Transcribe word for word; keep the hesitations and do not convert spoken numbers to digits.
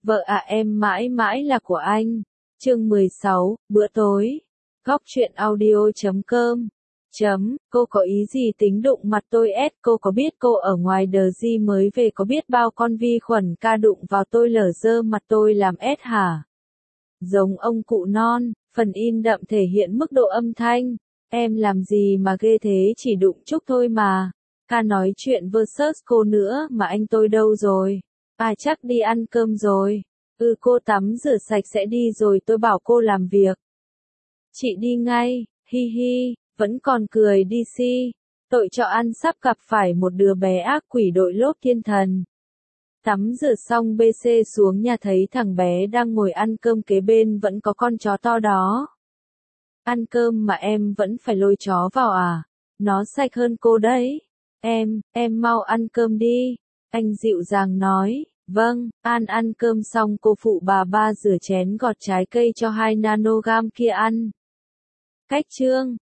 Vợ à em mãi mãi là của anh. Chương mười sáu, bữa tối. Góc truyện audio chấm com. Chấm, cô có ý gì tính đụng mặt tôi ét, cô có biết cô ở ngoài đờ di mới về có biết bao con vi khuẩn ca đụng vào tôi lở dơ mặt tôi làm ét hả? Giống ông cụ non, phần in đậm thể hiện mức độ âm thanh. Em làm gì mà ghê thế, chỉ đụng chút thôi mà. Ca nói chuyện versus cô nữa mà anh tôi đâu rồi? À chắc đi ăn cơm rồi. Ừ cô tắm rửa sạch sẽ đi rồi tôi bảo cô làm việc. Chị đi ngay, hi hi, vẫn còn cười đi si. Tội cho ăn sắp gặp phải một đứa bé ác quỷ đội lốt thiên thần. Tắm rửa xong bê xê xuống nhà thấy thằng bé đang ngồi ăn cơm kế bên vẫn có con chó to đó. Ăn cơm mà em vẫn phải lôi chó vào à? Nó sạch hơn cô đấy. Em, em mau ăn cơm đi. Anh dịu dàng nói. Vâng, An ăn cơm xong cô phụ bà ba rửa chén gọt trái cây cho hai nanogam kia ăn. Cách chương,